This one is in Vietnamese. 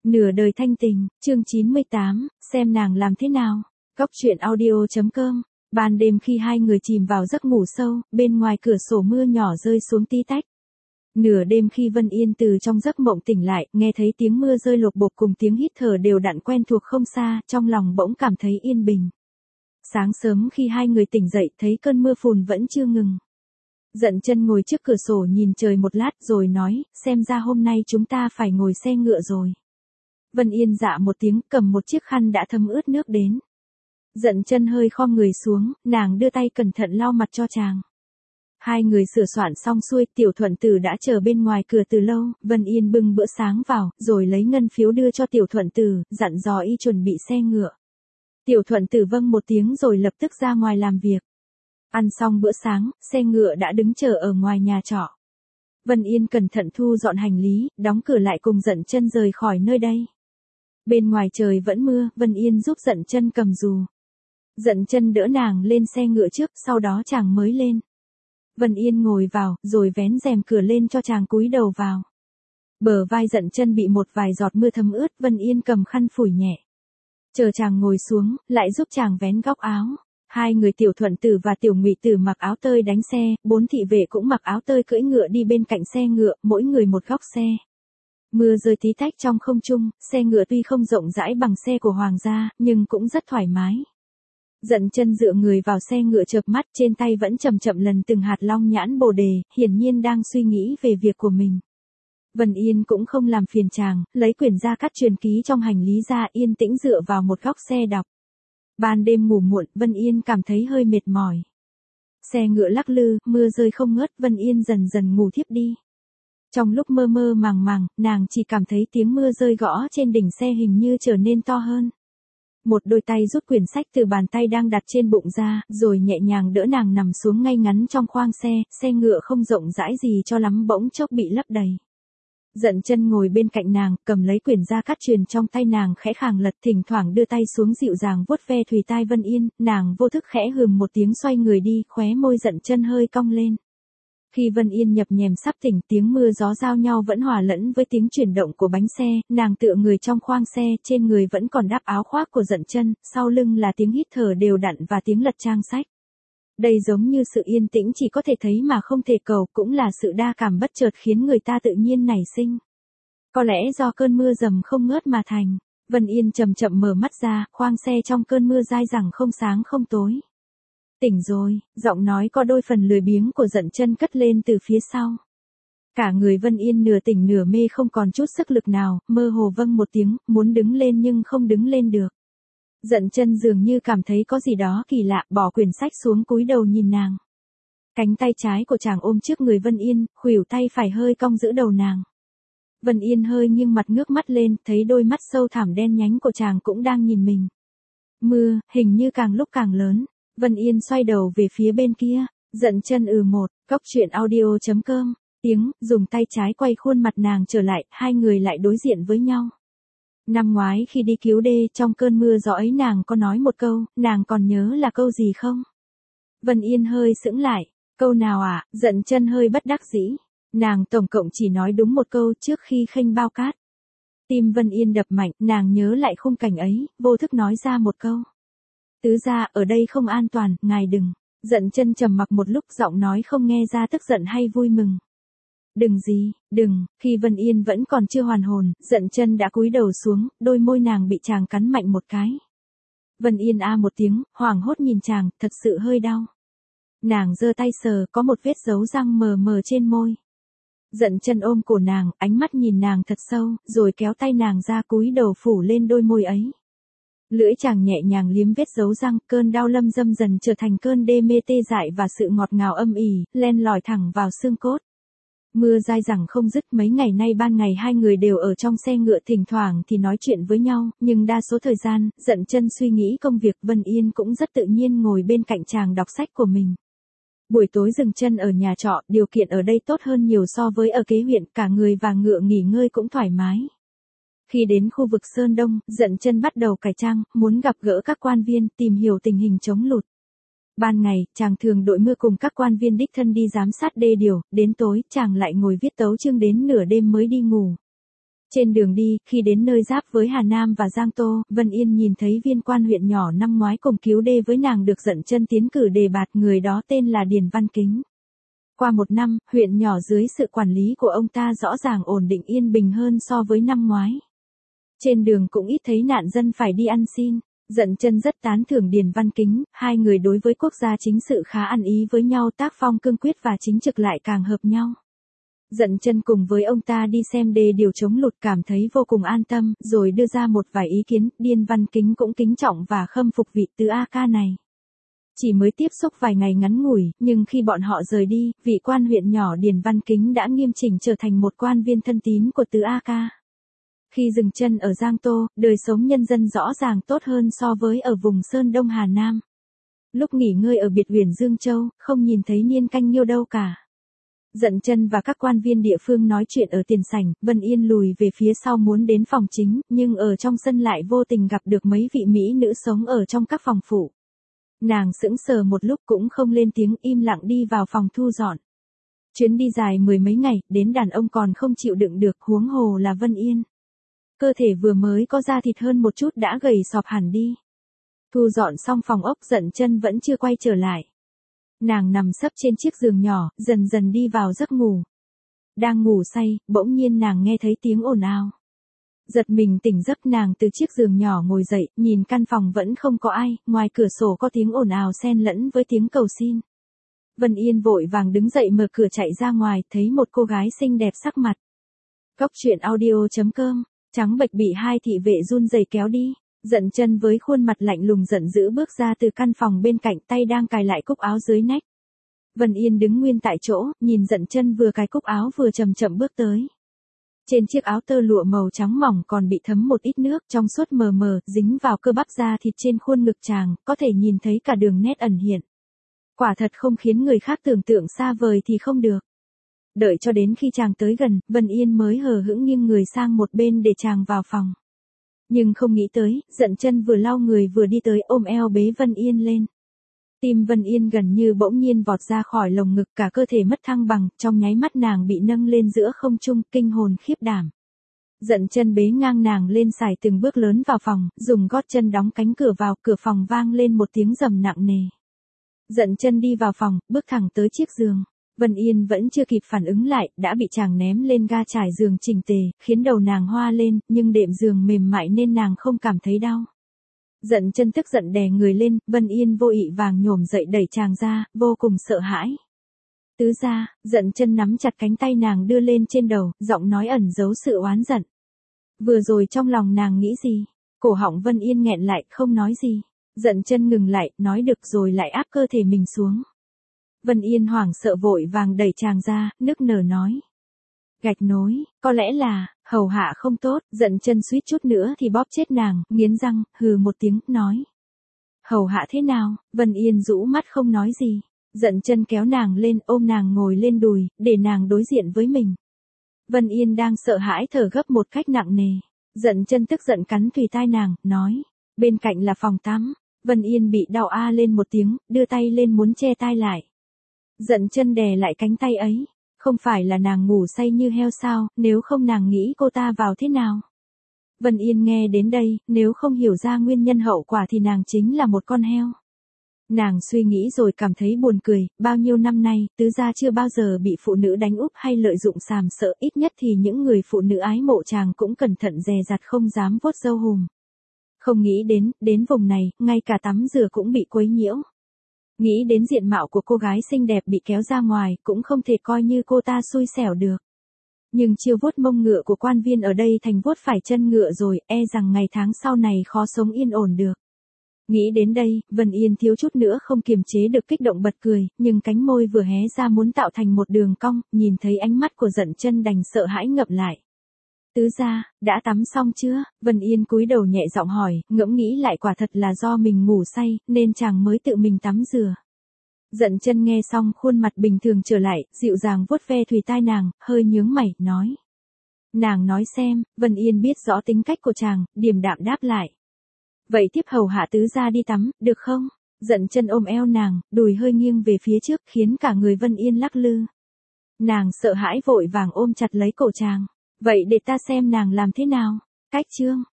Nửa đời thanh tình, chương 98, xem nàng làm thế nào. Góc truyện audio.com. Ban đêm khi hai người chìm vào giấc ngủ sâu, bên ngoài cửa sổ mưa nhỏ rơi xuống tí tách. Nửa đêm khi Vân Yên từ trong giấc mộng tỉnh lại, nghe thấy tiếng mưa rơi lộp bộp cùng tiếng hít thở đều đặn quen thuộc không xa, trong lòng bỗng cảm thấy yên bình. Sáng sớm khi hai người tỉnh dậy, thấy cơn mưa phùn vẫn chưa ngừng. Dận chân ngồi trước cửa sổ nhìn trời một lát rồi nói, xem ra hôm nay chúng ta phải ngồi xe ngựa rồi. Vân Yên dạ một tiếng, cầm một chiếc khăn đã thấm ướt nước đến. Dận chân hơi khom người xuống, nàng đưa tay cẩn thận lau mặt cho chàng. Hai người sửa soạn xong xuôi, Tiểu Thuận Tử đã chờ bên ngoài cửa từ lâu, Vân Yên bưng bữa sáng vào, rồi lấy ngân phiếu đưa cho Tiểu Thuận Tử, dặn dò y chuẩn bị xe ngựa. Tiểu Thuận Tử vâng một tiếng rồi lập tức ra ngoài làm việc. Ăn xong bữa sáng, xe ngựa đã đứng chờ ở ngoài nhà trọ. Vân Yên cẩn thận thu dọn hành lý, đóng cửa lại cùng Dận chân rời khỏi nơi đây. Bên ngoài trời vẫn mưa, Vân Yên giúp Dận chân cầm dù. Dận chân đỡ nàng lên xe ngựa trước, sau đó chàng mới lên. Vân Yên ngồi vào, rồi vén rèm cửa lên cho chàng cúi đầu vào. Bờ vai Dận chân bị một vài giọt mưa thấm ướt, Vân Yên cầm khăn phủi nhẹ. Chờ chàng ngồi xuống, lại giúp chàng vén góc áo. Hai người Tiểu Thuận Tử và Tiểu Ngụy Tử mặc áo tơi đánh xe, 4 thị vệ cũng mặc áo tơi cưỡi ngựa đi bên cạnh xe ngựa, mỗi người một góc xe. Mưa rơi tí tách trong không trung, xe ngựa tuy không rộng rãi bằng xe của hoàng gia, nhưng cũng rất thoải mái. Dận chân dựa người vào xe ngựa chợp mắt, trên tay vẫn chậm chậm lần từng hạt long nhãn bồ đề, hiển nhiên đang suy nghĩ về việc của mình. Vân Yên cũng không làm phiền chàng, lấy quyển gia cát truyền ký trong hành lý ra, yên tĩnh dựa vào một góc xe đọc. Ban đêm ngủ muộn, Vân Yên cảm thấy hơi mệt mỏi. Xe ngựa lắc lư, mưa rơi không ngớt, Vân Yên dần dần ngủ thiếp đi. Trong lúc mơ mơ màng màng, nàng chỉ cảm thấy tiếng mưa rơi gõ trên đỉnh xe hình như trở nên to hơn. Một đôi tay rút quyển sách từ bàn tay đang đặt trên bụng ra, rồi nhẹ nhàng đỡ nàng nằm xuống ngay ngắn trong khoang xe ngựa không rộng rãi gì cho lắm bỗng chốc bị lấp đầy. Dận chân ngồi bên cạnh nàng, cầm lấy quyển gia cát truyền trong tay nàng khẽ khàng lật, thỉnh thoảng đưa tay xuống dịu dàng vuốt ve thùy tai Vân Yên, nàng vô thức khẽ hừm một tiếng xoay người đi, khóe môi Dận chân hơi cong lên. Khi Vân Yên nhập nhèm sắp tỉnh, tiếng mưa gió giao nhau vẫn hòa lẫn với tiếng chuyển động của bánh xe, nàng tựa người trong khoang xe, trên người vẫn còn đắp áo khoác của Dận chân, sau lưng là tiếng hít thở đều đặn và tiếng lật trang sách. Đây giống như sự yên tĩnh chỉ có thể thấy mà không thể cầu, cũng là sự đa cảm bất chợt khiến người ta tự nhiên nảy sinh. Có lẽ do cơn mưa dầm không ngớt mà thành. Vân Yên chậm chậm mở mắt ra, khoang xe trong cơn mưa dai dẳng không sáng không tối. Tỉnh rồi, giọng nói có đôi phần lười biếng của Dận chân cất lên từ phía sau. Cả người Vân Yên nửa tỉnh nửa mê không còn chút sức lực nào, mơ hồ vâng một tiếng, muốn đứng lên nhưng không đứng lên được. Dận chân dường như cảm thấy có gì đó kỳ lạ, bỏ quyển sách xuống cúi đầu nhìn nàng. Cánh tay trái của chàng ôm trước người Vân Yên, khuỷu tay phải hơi cong giữ đầu nàng. Vân Yên hơi nghiêng mặt ngước mắt lên, thấy đôi mắt sâu thẳm đen nhánh của chàng cũng đang nhìn mình. Mưa, hình như càng lúc càng lớn. Vân Yên xoay đầu về phía bên kia. Dận chân một, góc truyện audio.com. Tiếng, dùng tay trái quay khuôn mặt nàng trở lại, hai người lại đối diện với nhau. Năm ngoái khi đi cứu đê, trong cơn mưa gió ấy nàng có nói một câu, nàng còn nhớ là câu gì không? Vân Yên hơi sững lại, câu nào ạ? Dận chân hơi bất đắc dĩ. Nàng tổng cộng chỉ nói đúng một câu trước khi khênh bao cát. Tim Vân Yên đập mạnh, nàng nhớ lại khung cảnh ấy, vô thức nói ra một câu. Tứ gia, ở đây không an toàn, ngài đừng. Dận chân trầm mặc một lúc, giọng nói không nghe ra tức giận hay vui mừng. Đừng gì, đừng. Khi Vân Yên vẫn còn chưa hoàn hồn, Dận chân đã cúi đầu xuống, đôi môi nàng bị chàng cắn mạnh một cái. Vân Yên một tiếng, hoảng hốt nhìn chàng, thật sự hơi đau. Nàng giơ tay sờ, có một vết dấu răng mờ mờ trên môi. Dận chân ôm cổ nàng, ánh mắt nhìn nàng thật sâu, rồi kéo tay nàng ra cúi đầu phủ lên đôi môi ấy. Lưỡi chàng nhẹ nhàng liếm vết dấu răng, cơn đau lâm dâm dần trở thành cơn đê mê tê dại và sự ngọt ngào âm ỉ, len lỏi thẳng vào xương cốt. Mưa dai dẳng không dứt, mấy ngày nay ban ngày hai người đều ở trong xe ngựa, thỉnh thoảng thì nói chuyện với nhau, nhưng đa số thời gian, Dận chân suy nghĩ công việc, Vân Yên cũng rất tự nhiên ngồi bên cạnh chàng đọc sách của mình. Buổi tối dừng chân ở nhà trọ, điều kiện ở đây tốt hơn nhiều so với ở kế huyện, cả người và ngựa nghỉ ngơi cũng thoải mái. Khi đến khu vực Sơn Đông, Dận chân bắt đầu cải trang, muốn gặp gỡ các quan viên, tìm hiểu tình hình chống lụt. Ban ngày, chàng thường đội mưa cùng các quan viên đích thân đi giám sát đê điều, đến tối, chàng lại ngồi viết tấu chương đến nửa đêm mới đi ngủ. Trên đường đi, khi đến nơi giáp với Hà Nam và Giang Tô, Vân Yên nhìn thấy viên quan huyện nhỏ năm ngoái cùng cứu đê với nàng được Dận Chân tiến cử đề bạt, người đó tên là Điền Văn Kính. Qua một năm, huyện nhỏ dưới sự quản lý của ông ta rõ ràng ổn định yên bình hơn so với năm ngoái. Trên đường cũng ít thấy nạn dân phải đi ăn xin. Dận Chân rất tán thưởng Điền Văn Kính, hai người đối với quốc gia chính sự khá ăn ý với nhau, tác phong cương quyết và chính trực lại càng hợp nhau. Dận Chân cùng với ông ta đi xem đê điều chống lụt, cảm thấy vô cùng an tâm, rồi đưa ra một vài ý kiến. Điền Văn Kính cũng kính trọng và khâm phục vị Tứ A Ca này. Chỉ mới tiếp xúc vài ngày ngắn ngủi, nhưng khi bọn họ rời đi, vị quan huyện nhỏ Điền Văn Kính đã nghiêm chỉnh trở thành một quan viên thân tín của Tứ A Ca. Khi dừng chân ở Giang Tô, đời sống nhân dân rõ ràng tốt hơn so với ở vùng Sơn Đông Hà Nam. Lúc nghỉ ngơi ở biệt huyện Dương Châu, không nhìn thấy Niên Canh Nhiêu đâu cả. Dận Chân và các quan viên địa phương nói chuyện ở tiền sảnh, Vân Yên lùi về phía sau muốn đến phòng chính, nhưng ở trong sân lại vô tình gặp được mấy vị mỹ nữ sống ở trong các phòng phụ. Nàng sững sờ một lúc cũng không lên tiếng, im lặng đi vào phòng thu dọn. Chuyến đi dài mười mấy ngày, đến đàn ông còn không chịu đựng được, huống hồ là Vân Yên. Cơ thể vừa mới có da thịt hơn một chút đã gầy sọp hẳn đi. Thu dọn xong phòng ốc, Dận Chân vẫn chưa quay trở lại. Nàng nằm sấp trên chiếc giường nhỏ, dần dần đi vào giấc ngủ. Đang ngủ say, bỗng nhiên nàng nghe thấy tiếng ồn ào. Giật mình tỉnh giấc, nàng từ chiếc giường nhỏ ngồi dậy, nhìn căn phòng vẫn không có ai, ngoài cửa sổ có tiếng ồn ào xen lẫn với tiếng cầu xin. Vân Yên vội vàng đứng dậy mở cửa chạy ra ngoài, thấy một cô gái xinh đẹp sắc mặt. Cốc truyện audio.com, trắng bệch bị hai thị vệ run rẩy kéo đi. Dận Chân với khuôn mặt lạnh lùng giận dữ bước ra từ căn phòng bên cạnh, tay đang cài lại cúc áo dưới nách. Vân Yên đứng nguyên tại chỗ, nhìn Dận Chân vừa cài cúc áo vừa chậm chậm bước tới. Trên chiếc áo tơ lụa màu trắng mỏng còn bị thấm một ít nước, trong suốt mờ mờ, dính vào cơ bắp da thịt trên khuôn ngực chàng, có thể nhìn thấy cả đường nét ẩn hiện. Quả thật không khiến người khác tưởng tượng xa vời thì không được. Đợi cho đến khi chàng tới gần, Vân Yên mới hờ hững nghiêng người sang một bên để chàng vào phòng. Nhưng không nghĩ tới, Dận Chân vừa lau người vừa đi tới ôm eo bế Vân Yên lên. Tim Vân Yên gần như bỗng nhiên vọt ra khỏi lồng ngực, cả cơ thể mất thăng bằng, trong nháy mắt nàng bị nâng lên giữa không trung, kinh hồn khiếp đảm. Dận Chân bế ngang nàng lên, xài từng bước lớn vào phòng, dùng gót chân đóng cánh cửa vào, cửa phòng vang lên một tiếng rầm nặng nề. Dận Chân đi vào phòng, bước thẳng tới chiếc giường. Vân Yên vẫn chưa kịp phản ứng lại, đã bị chàng ném lên ga trải giường chỉnh tề, khiến đầu nàng hoa lên, nhưng đệm giường mềm mại nên nàng không cảm thấy đau. Dận Chân tức giận đè người lên, Vân Yên vô ị vàng nhổm dậy đẩy chàng ra, vô cùng sợ hãi. Tứ gia, Dận Chân nắm chặt cánh tay nàng đưa lên trên đầu, giọng nói ẩn giấu sự oán giận. Vừa rồi trong lòng nàng nghĩ gì? Cổ họng Vân Yên nghẹn lại, không nói gì. Dận Chân ngừng lại, nói được rồi lại áp cơ thể mình xuống. Vân Yên hoảng sợ vội vàng đẩy chàng ra, nức nở nói. Gạch nối, có lẽ là, hầu hạ không tốt. Dận Chân suýt chút nữa thì bóp chết nàng, nghiến răng, hừ một tiếng, nói. Hầu hạ thế nào? Vân Yên rũ mắt không nói gì. Dận Chân kéo nàng lên, ôm nàng ngồi lên đùi, để nàng đối diện với mình. Vân Yên đang sợ hãi thở gấp một cách nặng nề. Dận Chân tức giận cắn thùy tai nàng, nói. Bên cạnh là phòng tắm. Vân Yên bị đau a lên một tiếng, đưa tay lên muốn che tai lại. Dận Chân đè lại cánh tay ấy. Không phải là nàng ngủ say như heo sao, nếu không nàng nghĩ cô ta vào thế nào? Vân Yên nghe đến đây, nếu không hiểu ra nguyên nhân hậu quả thì nàng chính là một con heo. Nàng suy nghĩ rồi cảm thấy buồn cười, bao nhiêu năm nay, tứ gia chưa bao giờ bị phụ nữ đánh úp hay lợi dụng sàm sỡ, ít nhất thì những người phụ nữ ái mộ chàng cũng cẩn thận dè dặt không dám vuốt râu hùm. Không nghĩ đến vùng này, ngay cả tắm rửa cũng bị quấy nhiễu. Nghĩ đến diện mạo của cô gái xinh đẹp bị kéo ra ngoài, cũng không thể coi như cô ta xui xẻo được. Nhưng chiêu vuốt mông ngựa của quan viên ở đây thành vuốt phải chân ngựa rồi, e rằng ngày tháng sau này khó sống yên ổn được. Nghĩ đến đây, Vân Yên thiếu chút nữa không kiềm chế được kích động bật cười, nhưng cánh môi vừa hé ra muốn tạo thành một đường cong, nhìn thấy ánh mắt của Dận Chân đành sợ hãi ngậm lại. Tứ gia, đã tắm xong chưa? Vân Yên cúi đầu nhẹ giọng hỏi, ngẫm nghĩ lại quả thật là do mình ngủ say, nên chàng mới tự mình tắm rửa. Dận Chân nghe xong khuôn mặt bình thường trở lại, dịu dàng vuốt ve thùy tai nàng, hơi nhướng mày, nói. Nàng nói xem. Vân Yên biết rõ tính cách của chàng, điềm đạm đáp lại. Vậy tiếp hầu hạ tứ gia đi tắm, được không? Dận Chân ôm eo nàng, đùi hơi nghiêng về phía trước khiến cả người Vân Yên lắc lư. Nàng sợ hãi vội vàng ôm chặt lấy cổ chàng. Vậy để ta xem nàng làm thế nào. Cách chương